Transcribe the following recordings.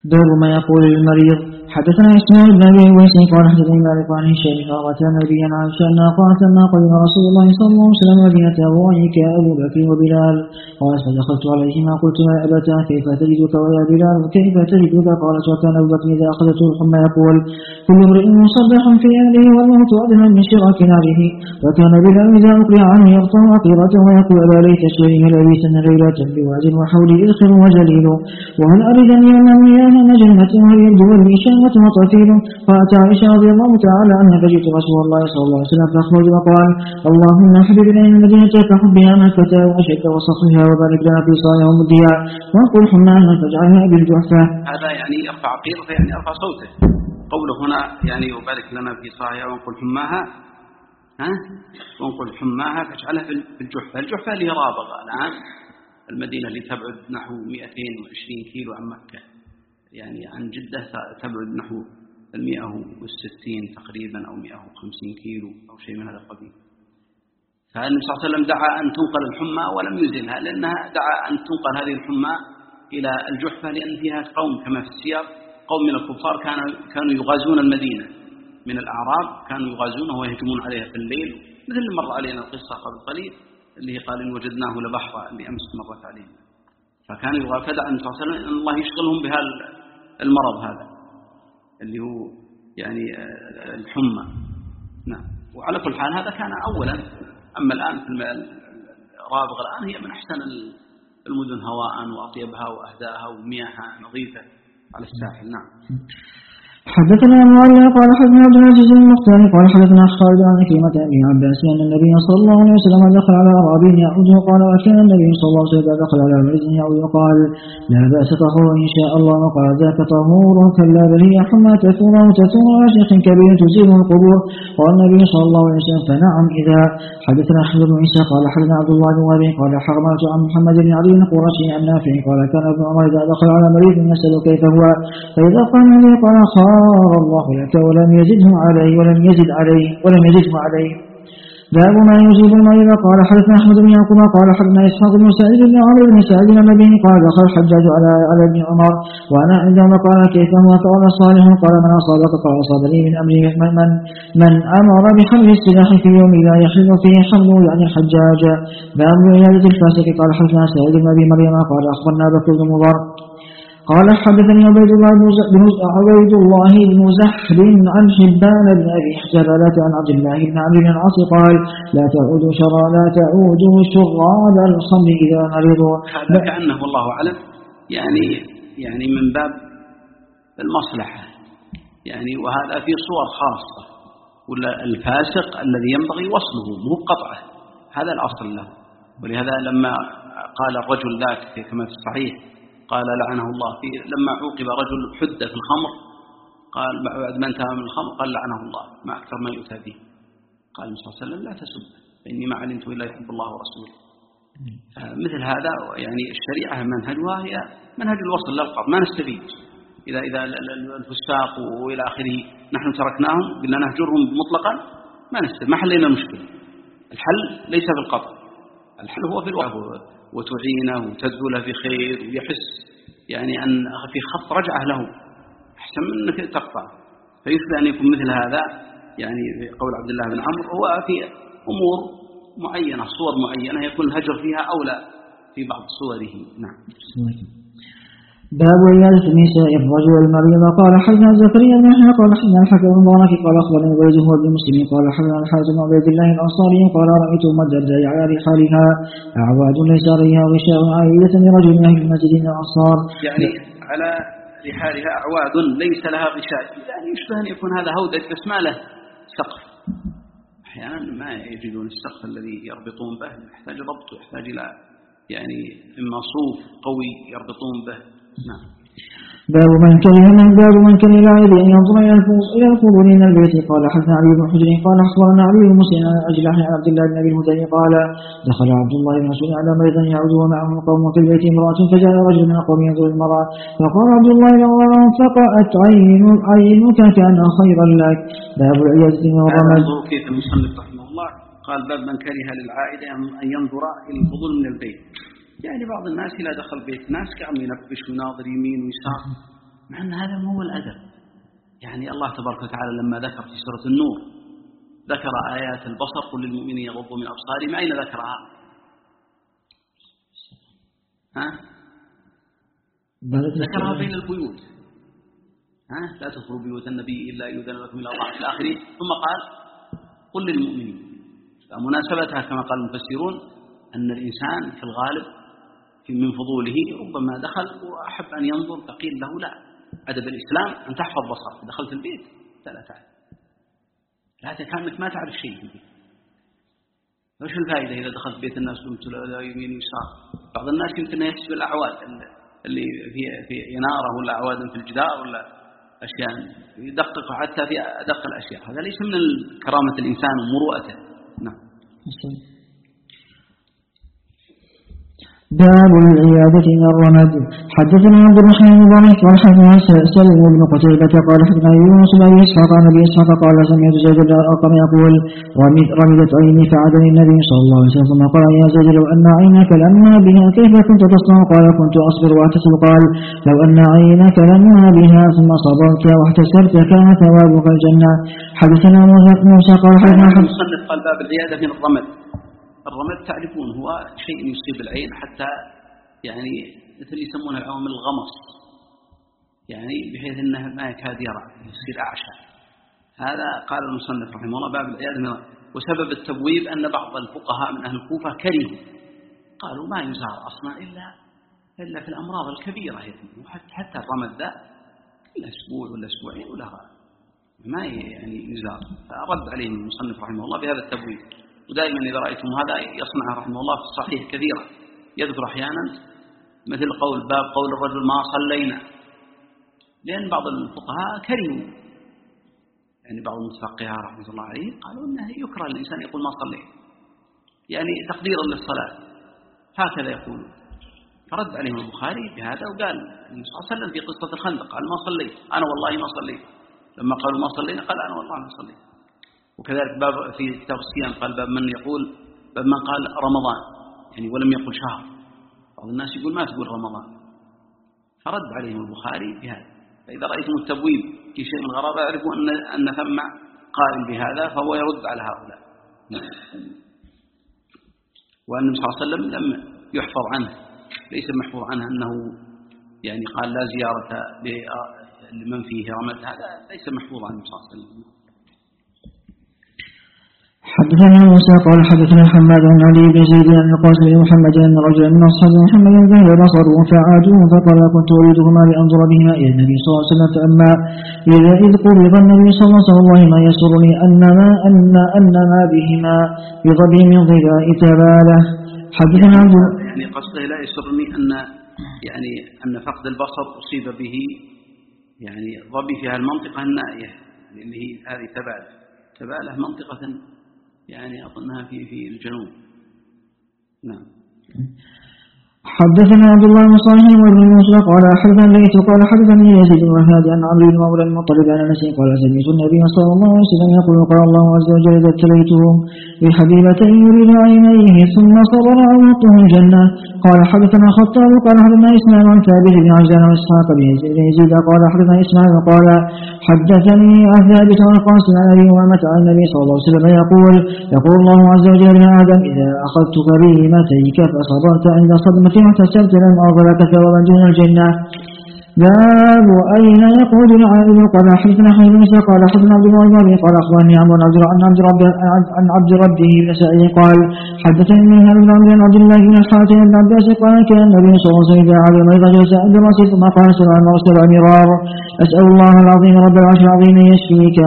باب ما يقول للمريض. حدثنا إسماعيل بن أبي أويس قال حدثني مالك عن هشام قال نبيا عائشة أنها قالت لما قدم رسول الله صلى الله عليه وسلم مدينة أبويك أبو بكر وبلال قالت فدخلت عليهما قلت ما أبتا كيف تجدك ويا بلال كيف تجدك؟ قالت وكان أبو بكر إذا أخذته الحمى يقول كل امرئ مصبح في أهله والموت أدنى من شراك ناره. وكان بلال إذا أقرع عنه يقطع عقيرته ويقول ألا ليت شيري لبيتا ليلة بواد وحولي إذخر وجليل وهل أردني أن مياه نجمة وهل يبدو لي شهوة وطفيل. قالت عائشة رضي الله تعالى عنها فجئت رسول الله صلى الله عليه وسلم فأخرج وقال اللهم حبب إلينا المدينة كحبها مكة وأشد وصفها وبارك لنا في صايا ومديا وانقل حماها فاجعلها بالجحفة. هذا يعني يرفع عقيرته يعني يرفع صوته. قوله هنا يعني وبارك لنا في صايا وانقل حماها وانقل حماها فاجعلها بالجحفة. الجحفة اللي هي رابغة الآن المدينة اللي تبعد نحو 220 كيلو عن مكة، يعني عن جدة تبعد نحو 160 تقريبا أو 150 كيلو أو شيء من هذا القبيل. فالنبي صلى الله عليه وسلم دعا أن تنقل الحمى ولم يزلها، لأنها دعا أن تنقل هذه الحمى إلى الجحفة لأن فيها قوم كما في السياق قوم من الكفار كانوا يغازون المدينة من الأعراب، كانوا يغازونها ويهجمون عليها في الليل، مثل اللي مر علينا القصة قبل قليل اللي هي قال إن وجدناه لبحرا اللي أمس مرت علينا. فكان فدعا النبي صلى الله عليه وسلم أن الله يشغلهم بهذا المرض هذا اللي هو يعني الحمى. نعم. وعلى كل حال هذا كان أولا. أما الآن في رابغ الآن هي من أحسن المدن هواء وأطيبها وأهداها ومياهها نظيفة على الساحل. نعم. حدثنا معاوية قال حدثنا عبد العزيز المختار قال حدثنا خالد عن كلمة أبي عباس أن النبي صلى الله عليه وسلم دخل على أعرابي يعوده قال وكان النبي صلى الله عليه وسلم دخل على مريض يعوده قال لا بأس طهور إن شاء الله. قال ذاك طهور كلا بل هي حمى تثور على شيخ كبير تزيل القبور. قال النبي صلى الله عليه وسلم فنعم إذا. حدثنا أحمد بن عيسى قال حدثنا عبد الله بن وهب قال حرمت عن محمد بن علي القرشي عن نافع قال كان ابن عمر إذا دخل على مريض يسأل كيف هو فإذا قال عليه قال خار الله لك ولم يزده عليه. باب ما يجيب المريض. قال حدثنا أحمد بن يعقوب قال حدثنا إسحاق بن سعيد بن عمرو بن سعيد بن نبيه قال دخل الحجاج على ابن عمر وأنا عندما قال كيف هو قال صالح قال من أصابك قال أصابني من أمره من أمر بحمل السلاح في يوم لا يحل فيه حمله يعني الحجاج. باب عيادة الفاسق. قال حدثنا سعيد بن أبي مريم قال أخبرنا بكر بن مضر قال حدثني عبيد الله بن زحر عن حبان بن أبي حجبلة عن عبد الله بن عمرو بن العاص قال لا تعودوا شراب الخمر إذا مرضوا. هذا كأنه والله أعلم يعني من باب المصلحة يعني، وهذا في صور خاصة. ولا الفاسق الذي ينبغي وصله مو قطعه، هذا الأصل له. ولهذا لما قال الرجل ذاك كما في الصحيح قال لعنه الله لما عوقب رجل حد في الخمر قال بعد ما انتهى من الخمر قال لعنه الله ما أكثر ما يؤتى به. قال النبي صلى الله عليه وسلم لا تسب فإني ما علمت إلا يحب الله ورسوله. مثل هذا يعني الشريعة منهجها هي منهج الوصل للقرب، ما نستفيد إذا الفساق وإلى آخره نحن تركناهم قلنا نهجرهم مطلقا ما نستفيد، ما حلينا المشكلة. الحل ليس في القطع، الحل هو في الوعظ وتعينه وتدله في خير ويحس يعني أن في خط رجعه له أحسن من أنك تقطع. فيشبه أن يكون مثل هذا يعني قول عبد الله بن عمرو هو في أمور معينة صور معينة يكون الهجر فيها أولى في بعض صوره. نعم. باب عيادة النساء الرجل المريض. قال حدثنا زكريا بن يحيى قال حدثنا الحكم بن مبارك قال أخبرني عبيد هو بن مسلم قال حدثنا الحارث بن عبيد الله الأنصاري قال رأيت أم الدرداء على رحالها أعواد ليس عليها غشاء عائلة لرجل من أهل المسجد الأنصار، يعني على رحالها أعواد ليس لها غشاء، يعني يشبه أن يكون هذا هودج بس ما له سقف. أحيانا ما يجدون السقف الذي يربطون به، يحتاج ربط ويحتاج إلى يعني إما صوف قوي يربطون به. نعم. باب من كره العيد أن ينظر إلى القبور من البيت. قال حدثنا علي بن حجر قال أخبرنا علي بن مسلم عن أجلح عن عبد الله بن أبي الهذيل قال دخل عبد الله بن مسعود على مريض يعود ومعه قوم في البيت امرأة فجاء رجل من القوم ينظر المرأة فقال عبد الله لو انفقأت عينك كان خيرا لك. باب العيادة والرمد. كيف المصنف رحمه الله قال باب من كره للعائد أن ينظر إلى الفضول من البيت. يعني بعض الناس إذا دخل بيت ناس قام ينبش وناظر يمين ويسار مع أن هذا هو الأدب. يعني الله تبارك وتعالى لما ذكر في سورة النور ذكر آيات البصر قل للمؤمنين يغضوا من أبصارهم، أين ذكرها؟ ذكرها بين البيوت. لا تدخلوا بيوت النبي إلا يؤذن لكم إلى الله إلى آخره، ثم قال قل للمؤمنين. فمناسبتها كما قال المفسرون أن الإنسان في الغالب من فضوله ربما دخل وأحب أن ينظر فقيل له لا، أدب الإسلام أن تحفظ بصرك. دخلت البيت لا تعرف، لا كأنك ما تعرف شيء في البيت. وش الفائدة إذا دخلت بيت الناس قمت لا يمين ويسار؟ بعض الناس يمكن يحسب الأعواد اللي في إنارة ولا أعواد في الجدار ولا أشياء، يدقق حتى في أدق الأشياء. هذا ليس من كرامة الإنسان ومروءته. نعم. باب العيادة من الرمد. حدثنا عبد الرحمن بن ضريح وحدثنا سلم بن قتيبة قال حدثنا يونس بن أبي إسحاق عن أبي إسحاق قال سمعت زيد بن أرقم يقول رمدت عيني فعدني النبي صلى الله عليه وسلم قال يا زيد لو أن عينك لما بها كيف كنت تصنع؟ قال كنت أصبر وأحتسب. قال لو أن عينك لما بها ثم صبرت واحتسبت كان ثوابك الجنة. حدثنا موسى قال حدثنا مصنف قال باب العيادة من الرمد. الرمد تعرفون هو شيء يصيب العين حتى يعني مثل يسمونه العوام الغمص، يعني بحيث أنه ما يكاد يرى يصير أعشى. هذا قال المصنف رحمه الله باب العيادة. وسبب التبويب أن بعض الفقهاء من أهل الكوفة كرهوا، قالوا ما يزار أصلا إلا في الأمراض الكبيرة، حتى الرمد ذا إلا أسبوع ولا أسبوعين ولا ما يعني يزار. فرد عليهم المصنف رحمه الله بهذا التبويب. ودائما إذا رأيتم هذا يصنع رحمه الله في الصحيح كثيرا، يذكر أحيانا مثل باب قول الرجل ما صلينا، لأن بعض الفقهاء كرهوا، يعني بعض المتفقهاء رحمه الله عليه قالوا أنه يكره الإنسان يقول ما صلينا، يعني تقديرا للصلاة، هكذا يقول. فرد عليهم البخاري بهذا وقال النبي صلى الله عليه وسلم في قصة الخندق قال ما صليت أنا والله ما صليت، لما قالوا ما صلينا قال أنا والله ما صليت. وكذلك باب في كتاب الصيام قال باب من يقول باب من قال رمضان يعني ولم يقل شهر. بعض الناس يقول ما تقول رمضان، فرد عليهم البخاري بهذا. فإذا رأيتم التبويب في شيء من الغرابة اعرفوا أن ثم قائل بهذا فهو يرد على هؤلاء. وأن النبي صلى الله عليه وسلم لم يحفظ عنه، ليس محفوظ عنه أنه يعني قال لا زيارة لمن فيه رمد، هذا ليس محفوظ عنه صلى الله عليه وسلم. حدثنا موسى قال حدثنا حماد عن علي بن زيد عن القاسم بن محمد أن رجلا من أصحاب محمد ذهب بصره فعادوه فقال كنت أريدهما لأنظر بهما إلى النبي صلى الله عليه وسلم، فأما إذ قبض النبي صلى الله عليه وسلم والله ما يسرني أن ما بهما بظبي من ظباء تباله. حدثنا يعني قصده لا يسرني أن فقد البصر أصيب به يعني ظبي في هالمنطقة النائية اللي هي هذه تباله منطقة يعني أظنها في الجنوب. نعم. حدثنا عبد الله بن صالح وابن موسى قال حدثنا ليث قال حدثني يزيد بن وهاب عن عمرو بن مولى المطلب عن انس قال سمعت النبي صلى الله عليه وسلم يقول قال الله عز وجل اذا ابتليتهم بحبيبتين يريد عينيه ثم صبر عوضته الجنه. قال حدثنا خطاب قال حدثنا اسماعيل عن ثابت بن عجلان واسحاق بن يزيد قال حدثنا اسماعيل قال حدثني عن ثابت عن قاسم عن ابي امامه عن النبي صلى الله عليه وسلم يقول الله عز وجل يا ادم اذا اخذتك بهيمتيك فصبرت عند صدمه واحتسبت لم أغلق ثوابا دون الجنة. باب أين يقود العائل. قال حدثنا حميد بن موسى قال حدثنا عبد الله بن قال أخبرني عمرو عن عبد ربه بن سعيد قال حدثني من عن عبد الله بن الحارث بن عباس قال كان النبي صلى الله عليه وسلم إذا عاد المريض جلس عند رأسه ثم قال سبع مرار أسأل الله العظيم رب العرش العظيم أن يشفيك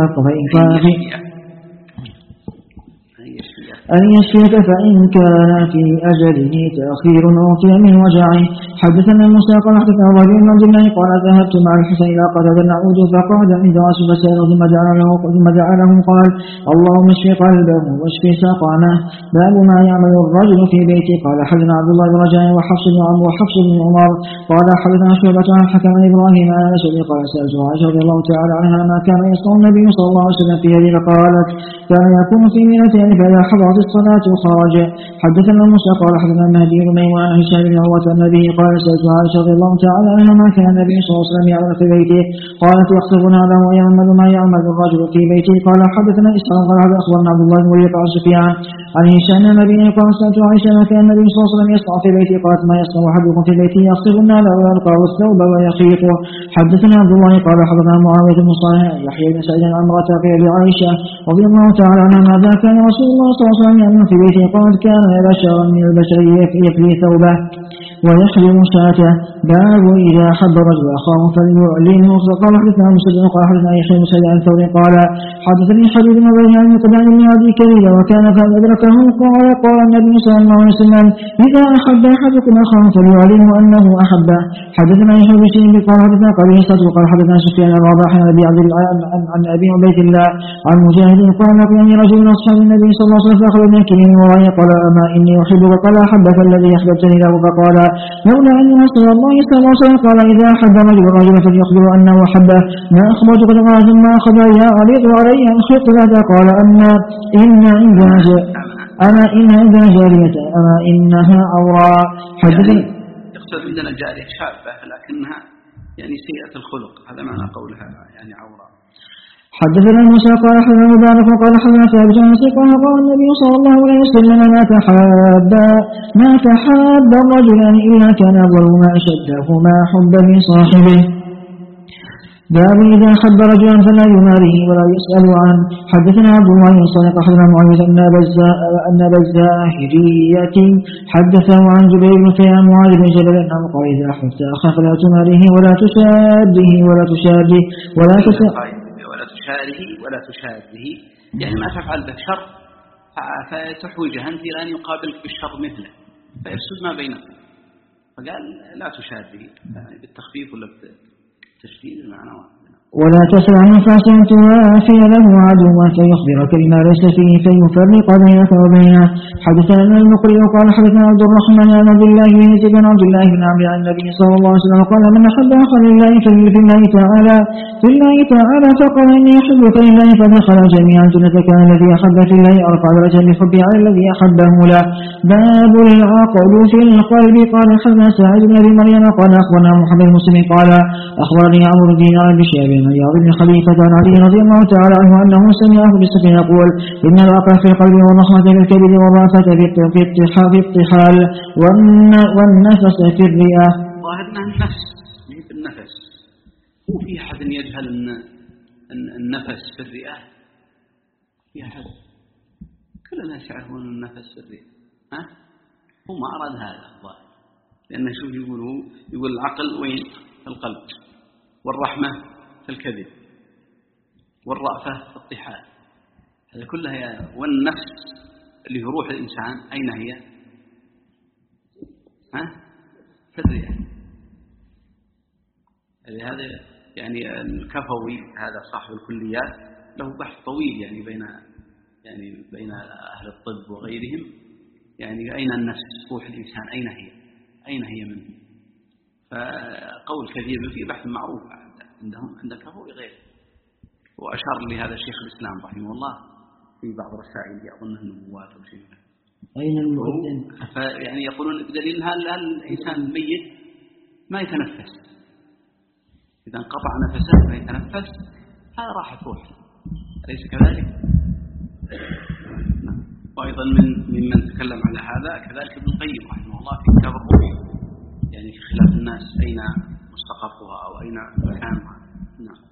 فإن كان في أجله تأخير أعطي من وجعه. حدثنا موسى قال حدثنا ربيع بن عبد الله قال ذهبت مع الحسين إلى قتادة نعود فقعد عند رسول الله فسأله ثم دعا له قال اللهم اشف قلبه واشف سقمه. باب ما يعمل الرجل في بيته. قال حدثنا عبد الله بن رجاء وحفص بن عمرو وحفص بن عمر قال حدثنا شعبة عن الحكم بن إبراهيم عن أنس قال سألت عائشة رضي الله تعالى عنها ما كان يصنع النبي صلى الله عليه وسلم في هذه فقالت كان يكون في مئتين فإذا حضرت الصلاة خرج. حدثنا موسى قال حدثنا مهدي بن ميمون عن هشام بن عروة عن أبيه قال سألت عائشة رضي الله تعالى عنها ما كان النبي صلى الله عليه وسلم يعمل في بيته قالت يخطب نعله ويعمل ما يعمل الرجل في بيته. قال حدثنا إسحاق قال أخبرنا عبد الله بن وليد عن سفيان عن هشام عن أبيه قال سألت عائشة ما كان النبي صلى الله عليه وسلم يصنع في بيته قالت ما يصنع أحدكم في بيته يخطب النعل ويلقى الثوب ويخيطه. حدثنا عبد الله قال حدثنا معاوية بن صالح يحيى بن سعيد عن امرأة عائشة رضي الله تعالى عنها ماذا كان رسول الله صلى الله عليه وسلم يعمل في بيته قالت كان بشرا من البشر يكفي ثوبه ويحلم شاته. باب إذا حب رجل أخاه فليعلمه. قال حدثنا مسلم قال حدثنا يحيى بن سعيد عن ثور قال حدثني حبيب بن عبد عن مقدام بن عدي كبيرا وكان قد أدركه قال النبي صلى الله عليه وسلم إذا أحب أحدكم أخاه فليعلمه أنه أحبه. حدثنا يحيى بن سعيد قال حدثنا قبيصة وقال حدثنا سفيان الرابح عن أبي عبد عن أبي عبيد الله عن مجاهد قال لقيني رجل من أصحاب النبي صلى الله عليه وسلم فأخذ من كلمه ورأي قال أما إني أحبك قال أحبك الذي أحببتني له فقال لولا أن رسول الله صلى الله عليه وسلم قال إذا أحب رجل رجلا فليخبر أنه أحبه ما أخبرت قد قال ثم أخذ يا أريد علي أن خط هذا قال أما إنها جارية أما إنها عوراء. حدثنا يقصد عندنا جارية شابة لكنها يعني سيئة الخلق هذا معنى قولها يعني عوراء. حدثنا موسى قال حدثنا مبارك وقال حدثنا ثابت عن قال قال النبي صلى الله عليه وسلم ما تحاب الرجلان إلا كان أفضل ما أشدهما حبا لصاحبه. باب إذا حب رجلا فلا يماريه ولا يسأل عنه. حدثنا عبد الله بن صالح حدثنا معاوية أن بالزاهرية حدثه عن جبير بن فيان معاذ بن جبل أنه قال إذا أحببت أخاك فلا تماريه ولا تشابه ولا تشابه ولا تشابه يعني ما تفعل به شر فتحوجه أنت لأن يقابلك بالشر مثله فيفسد ما بينكم فقال لا تشابه يعني بالتخفيف ولا بالتشديد المعنى ولا تسأل عن فاسع توافي له عدوا فيخبرك بما ليس فيه فيفرق بينك وبينه. حدثنا المقرئ قال حدثنا عبد الرحمن عن عبد الله بن عبد الله بن عمرو عن النبي صلى الله عليه وسلم قال من أحب أخا لله في الله تعالى فقال إني أحبك لله فدخل جميعا جنة كان الذي أحب في الله أرفع درجة لحب على الذي أحبه له. باب العقل في القلب. قال حدثنا سعيد بن أبي مريم قال أخبرنا محمد مسلم قال أخبرني عمرو بن دينار بشيء عياض بن خليفة عن علي رضي الله تعالى عنه أنه سمعه بالسفن يقول إن العقل في القلب والرحمة في الكبد والرأفة في الطحال والنفس في الرئة. ظاهرنا النفس بالنفس وفي أحد يجهل أن النفس في الرئة في أحد كل الناس يعرفون النفس في الرئة هو ما أراد هذا الظاهر لأنه شوف يقول العقل وين في القلب والرحمة في الكذب والرأفة في الطحال هذا كلها والنفس اللي هي روح الإنسان أين هي في الرئة. هذا يعني الكفوي هذا صاحب الكليات له بحث طويل يعني بين أهل الطب وغيرهم يعني أين النفس روح الإنسان أين هي منه فقول كثير في بحث معروف عند الكفوي غيره وأشار لهذا الشيخ الإسلام رحمه الله في بعض رسائل يظنه النبوات أو شيء أين المؤذن يعني يقولون بدليل هل الإنسان الميت ما يتنفس إذا انقطع نفسه ما يتنفس هذا راحت روح أليس كذلك؟ وأيضا ممن تكلم على هذا كذلك ابن القيم رحمه الله في كتاب الروح يعني في خلاف الناس أين مستقرها أو أين مكانها. نعم.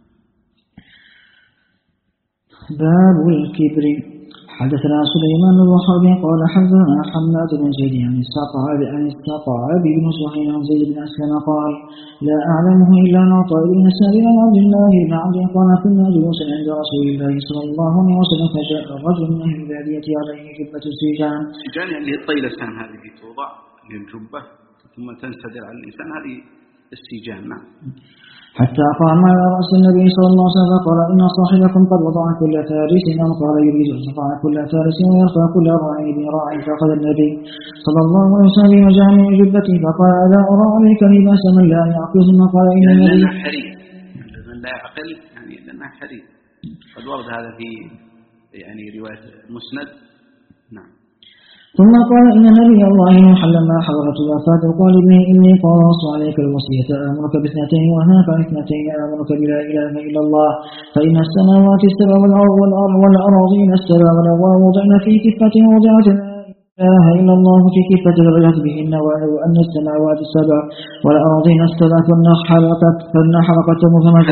باب الكبر. حدثنا سليمان بن وهب قال حدثنا حماد بن زيد عن الصقعب بن سهيل عن زيد بن أسلم قال لا أعلمه إلا عن عطاء بن سالم عن عبد الله بن عبد قال كنا جلوسا عند رسول الله صلى الله عليه وسلم فجاء رجل من أهل البادية عليه جبة السجان اللي الطيلسان هذه توضع للجبة ثم تنسدر على الإنسان هذه السجان. نعم. حتى قام على رأس النبي صلى الله عليه وسلم فقال إن صاحبكم قد وضع كل فارس أو قال يريد أن يرفع كل فارس ويرفع كل راعي براع فأخذ النبي صلى الله عليه وسلم وجامع جبته فقال ألا أرى عليك لباس من لا يعقل ثم قال إن النبي من لا يعقل يعني لأنها حرير قد ورد هذا في يعني رواية مسند نعم. ثم قال إن نبي الله نوحا لما حضرت الوفاة قال ابني إني قاص عليك الوصية آمرك باثنتين وأنهاك عن اثنتين آمرك بلا إله إلا الله فإن السماوات السبع والأراضين السبع والأرض وضعن في كفة وضعت لا إله إلا الله في كفة رجعت بهن وأن السماوات السبع والأراضين السبع فالنحرقت مفهمة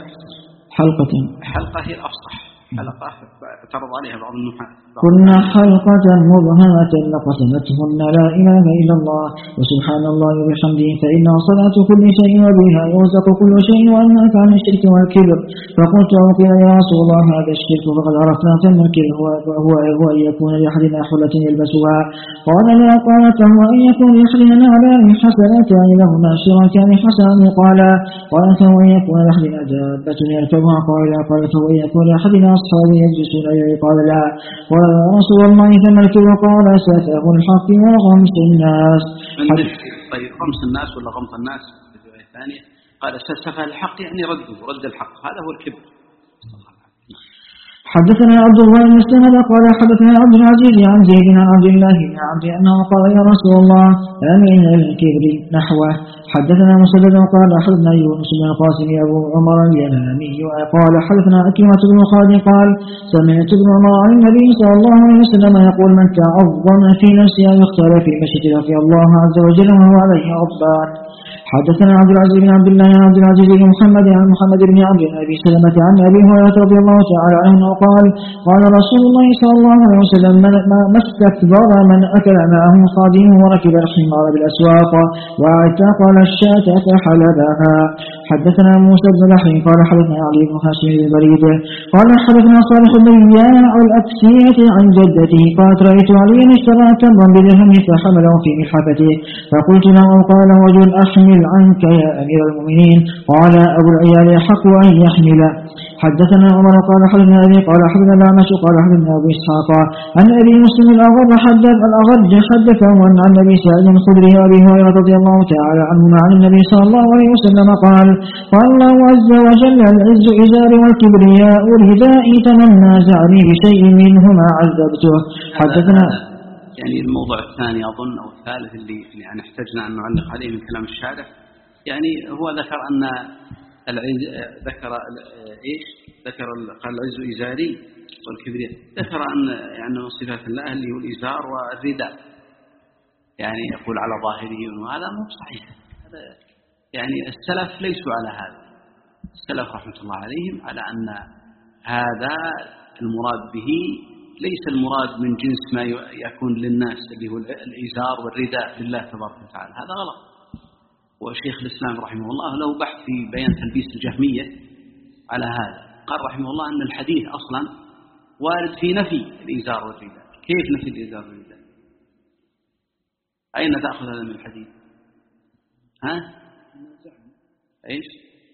حلقة هي الأفصح، حلقة اعترض عليها بعض النحاة. كنا حلقة مبهمة لقسمتهن لا إله إلا الله وسبحان الله وبحمده فإنها صلاة كل شيء وبها يرزق كل شيء وأنهاك عن الشرك والكبر. فقلت وقيل يا رسول الله هذا الشرك فقد عرفنا ثم الكبر هو أن يكون لأحدنا حلة يلبسها. قال لا قال فهو أن يكون لأحدنا نعلان حسنتان لهما شراكان حسنان قال فهو أن يكون لأحدنا دابة يركبها قال فهو أن يكون لأحدنا أصحاب يجلسون إليه قال لا يا رسول الله ثم الكبر قال سفه الحق وغمس الناس. طيب غمس الناس ولا غمط الناس في الرواية الثانية قال سفه الحق يعني رد الحق، هذا هو الكبر. حدثنا عبد الله بن مسلمة قال حدثنا عبد العزيز عن زيد عن عبد الله بن عبد أنه قال يا رسول الله أمين الكبر نحوه. حدثنا مسدد قال حدثنا يونس بن القاسم أبو عمر اليمامي قال حدثنا أكرمة بن خالد قال سمعت ابن عمر عن النبي صلى الله عليه وسلم يقول من تعظم في نفسه أن يختار في مشيئة رضي الله عز وجل وهو عليه غضبان. حدثنا عبد العزيز بن عبد الله عن عبد العزيز بن محمد عن محمد بن عبد أبي سلمة عن أبي هريرة رضي الله تعالى عنه قال قال رسول الله صلى الله عليه وسلم ما استكبر من أكل معه خادمه وركب الحمار بالأسواق واعتقل الشاة فحلبها. حدثنا موسى بن لحي قال حدثنا علي بن هاشم بن بريد قال حدثنا صالح بن ياع الأكسية عن جدته قالت رأيت عليا اشترى تمرا بدرهم فحمله في ملحفته فقلت له قال رجل أحمل عنك يا أمير المؤمنين قال أبو العيال حق أن يحمل. حدثنا عمر قال حدثنا أبي قال حدثنا الأعمش قال حدثنا أبو إسحاق عن أبي مسلم الأغر حدثه عن النبي سعيد الخدري وأبي هريرة رضي الله تعالى عنهما عن النبي صلى الله عليه وسلم قال الله عز وجل العز إزاري والكبرياء ردائي فمن نازعني بشيء منهما عذبته. حدثنا يعني الموضوع الثاني أظن أو الثالث اللي يعني احتجنا أن نعلق عليه من كلام الشارح، يعني هو ذكر أن العز ذكر قال العز إزاري والكبرياء، ذكر أن يعني صفات الله اللي هو الإزار والرداء، يعني يقول على ظاهره وهذا مو صحيح. هذا يعني السلف ليسوا على هذا، السلف رحمة الله عليهم على أن هذا المراد به ليس المراد من جنس ما يكون للناس اللي هو الإزار والرداء لله تبارك وتعالى، هذا غلط. وشيخ الإسلام رحمه الله له بحث في بيان تلبيس الجهمية على هذا، قال رحمه الله أن الحديث أصلا وارد في نفي الإزار والرداء. كيف نفي الإزار والرداء؟ أين تأخذ هذا من الحديث؟ إيش؟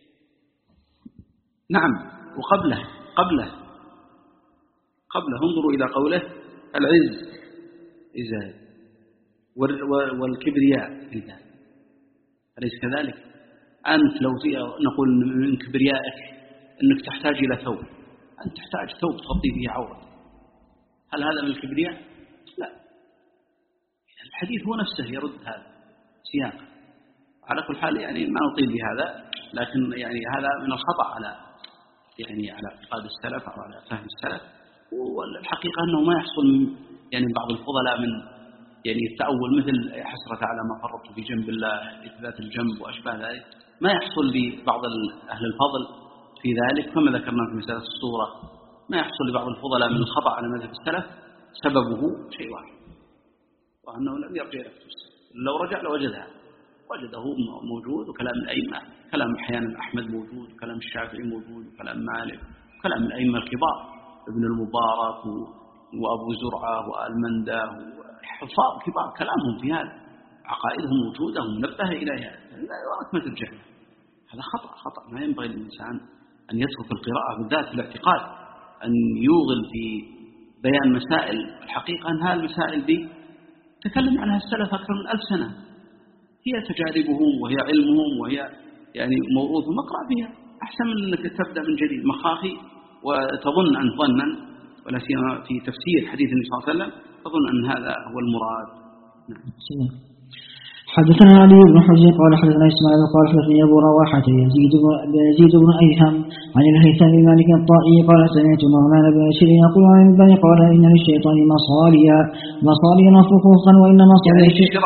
نعم، وقبله انظروا إلى قوله العز إزار والكبرياء رداء، أليس كذلك؟ أنت لو نقول من كبريائك أنك تحتاج إلى ثوب، أنت تحتاج ثوب تغطي به عورتك، هل هذا من الكبرياء؟ لا، الحديث هو نفسه يرد هذا سياقه. على كل حال يعني ما نطيل بهذا، لكن يعني هذا من الخطأ على اعتقاد السلف أو على فهم السلف. والحقيقة أنه ما يحصل يعني بعض الفضلاء من يعني التأول مثل حسرة على ما فرطت في جنب الله إثبات الجنب وأشباه ذلك، ما يحصل لبعض أهل الفضل في ذلك كما ذكرنا في مسألة الصورة. ما يحصل لبعض الفضلاء من الخطأ على مذهب السلف سببه شيء واحد، وأنه لم يرجع إلى كتب السلف، لو رجع لوجده موجود، وكلام الأئمة، كلام أحيانا أحمد موجود، وكلام الشافعي موجود، وكلام مالك، وكلام الأئمة الكبار ابن المبارك وأبو زرعة وآلمندة وحفاظ كبار كلامهم في هذا، عقائدهم موجودة ومنبه إليها، لا يراك ما ترجع. هذا خطأ ما ينبغي للإنسان أن يترك القراءة بالذات في الاعتقاد، أن يوغل في بيان مسائل. الحقيقة أن هذه المسائل دي تكلم عنها السلف أكثر من 1000 سنة، هي تجاربهم وهي علمهم وهي يعني موروثهم، اقرأ فيها أحسن من أنك تبدأ من جديد مخاخي وتظن أن ظنا، ولا سيما في تفسير حديث النبي صلى الله عليه وسلم أظن أن هذا هو المراد. نعم. حدثنا علي بن حجر قال حدثنا إسماعيل قال حدثني أبو رواحة يزيد بن أيهم عن الهيثم بن مالك الطائي قال سمعت نعمان بن بشير يقول عن الباني قال إن للشيطان مصاليا وفخوخا وإن مصاليا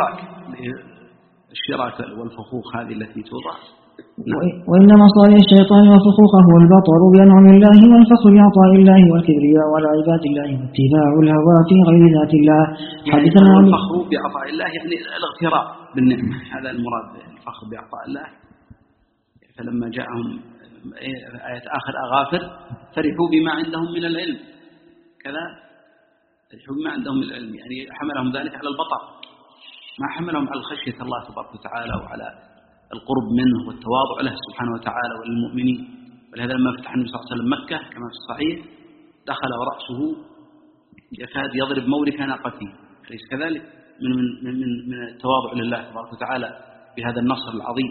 الشراك والفخوخ هذه التي توضع. وإن مصالح الشيطان وفخوخه هو البطر بأنعم الله والفخر بعطاء الله والكبرياء على عباد الله واتباع الهوى في غير ذات الله. حدثنا الفخر بعطاء الله يعني الاغتراء بالنعمة، هذا المراد الفخر بعطاء الله. فلما جاءهم آية آخر أغافر فرحوا بما عندهم من العلم، كذا فرحوا بما عندهم من العلم، يعني حملهم ذلك على البطر، ما حملهم على خشية الله تبارك وتعالى وعلى القرب منه والتواضع له سبحانه وتعالى وللمؤمنين. ولهذا لما فتح النبي صلى الله عليه وسلم مكة كما في الصحيح دخل ورأسه يكاد يضرب مورك ناقته، أليس كذلك؟ من التواضع لله تبارك وتعالى بهذا النصر العظيم.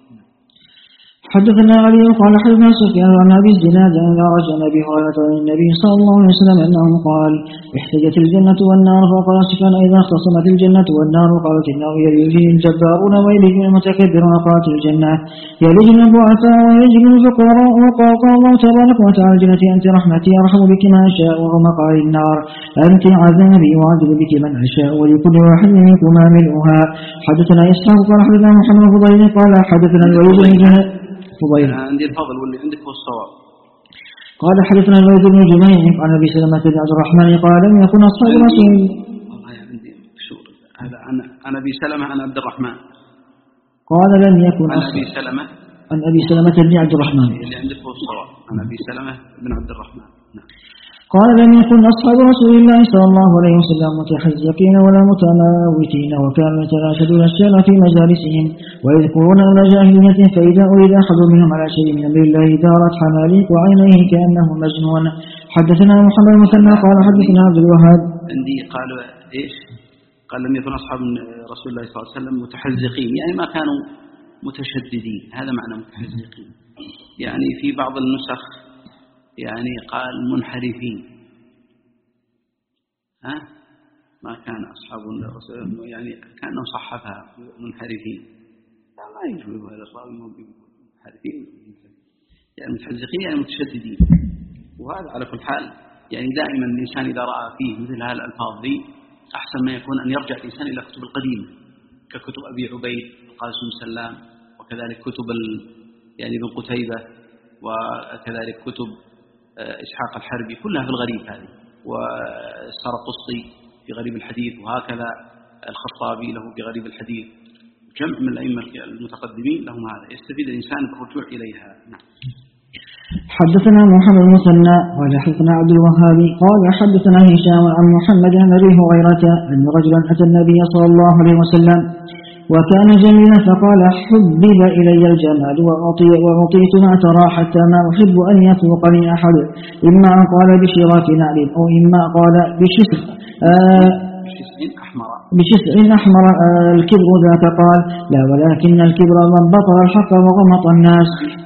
حدثنا علي قال حدثنا سفيان عن ابي الزناد عن الاعرج عن ابي هريره عن النبي صلى الله عليه وسلم انه قال احتجت الجنه والنار فقال سفيان اذا اختصمت الجنه والنار قالت النار يلج الجبارون ويلج المتكبرون قالت الجنه يلج الضعفاء ويلج الفقراء وقال الله تبارك وتعالى الجنه انت رحمتي ارحم بك من اشاء وهم قال النار انت عذابي واعذب بك من اشاء ولكل واحد منكما ملؤها. حدثنا اسحاق قال حدثنا محمد بن فضيل قال حدثنا الوليد بن جهل عندي الفضل واللي عندك هو الصواب. قال حدثنا الوليد بن جميع عن ابي سلمة بن عبد الرحمن قال لم يكن اصحاب رسول والله عندي مكسور هذا عن ابي سلمة عن عبد الرحمن قال لم يكن عن ابي سلمة عن ابي سلمة بن عبد الرحمن اللي عندك هو الصواب عن ابي سلمة بن عبد الرحمن. نعم. قال لم يكن أصحاب رسول الله صلى الله عليه وسلم متحزقين ولا متناوتين وكانوا يتناشدون الشر في مجالسهم ويذكرون أول جاهلية فإذا أريد أحد منهم على شيء من أمر الله دارت حماليق وعينيه كأنه مجنون. حدثنا محمد المثنى قال حدثنا عبد الوهاب عندي قال إيش قال لم يكن أصحاب رسول الله صلى الله عليه وسلم متحزقين يعني ما كانوا متشددين، هذا معنى متحزقين. يعني في بعض النسخ يعني قال منحرفين، ما كان أصحاب الرسول يعني كأنه صحفها منحرفين، لا يجوز هذا الراوي منحرفين يعني متحزقين يعني متشددين. وهذا على كل حال يعني دائما الإنسان إذا رأى فيه مثل هذه الألفاظ دي أحسن ما يكون أن يرجع الإنسان إلى كتب القديمة ككتب أبي عبيد القاسم سلام، وكذلك كتب يعني ابن قتيبة، وكذلك كتب إسحاق الحربي كلها في الغريب هذه، والسرقسطي في غريب الحديث، وهكذا الخطابي له في غريب الحديث. جمع من الأئمة المتقدمين لهم هذا، يستفيد الإنسان بالرجوع إليها. نعم. حدثنا محمد المثنى قال حدثنا عبد الوهاب قال حدثنا هشام عن محمد عن أبي هريرة أن رجلا أتى النبي صلى الله عليه وسلم وكان جميلا فقال حبب إلي الجمال وأعطيت ما ترى حتى ما أحب أن يفوقني أحد، إما أن قال بشراك نعل أو إما قال بشسع أحمر الكبر ذاك قال لا ولكن الكبر من بطر الحق وغمط الناس.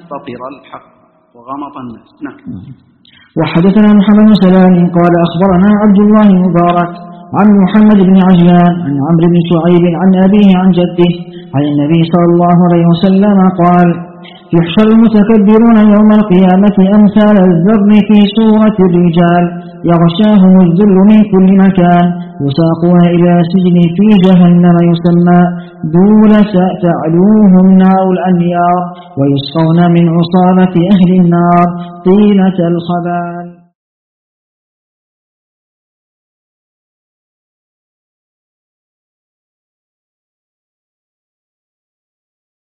نعم. وحدثنا محمد بن سلام قال أخبرنا عبد الله المبارك عن محمد بن عجلان عن عمرو بن شعيب عن أبيه عن جده عن النبي صلى الله عليه وسلم قال يحشر المتكبرون يوم القيامة أمثال الذر في صورة الرجال يغشاهم الذل من كل مكان يساقون إلى سجن في جهنم يسمى دولة تعلوهم نار الأنيار ويسقون من عصارة أهل النار طينة الخبال.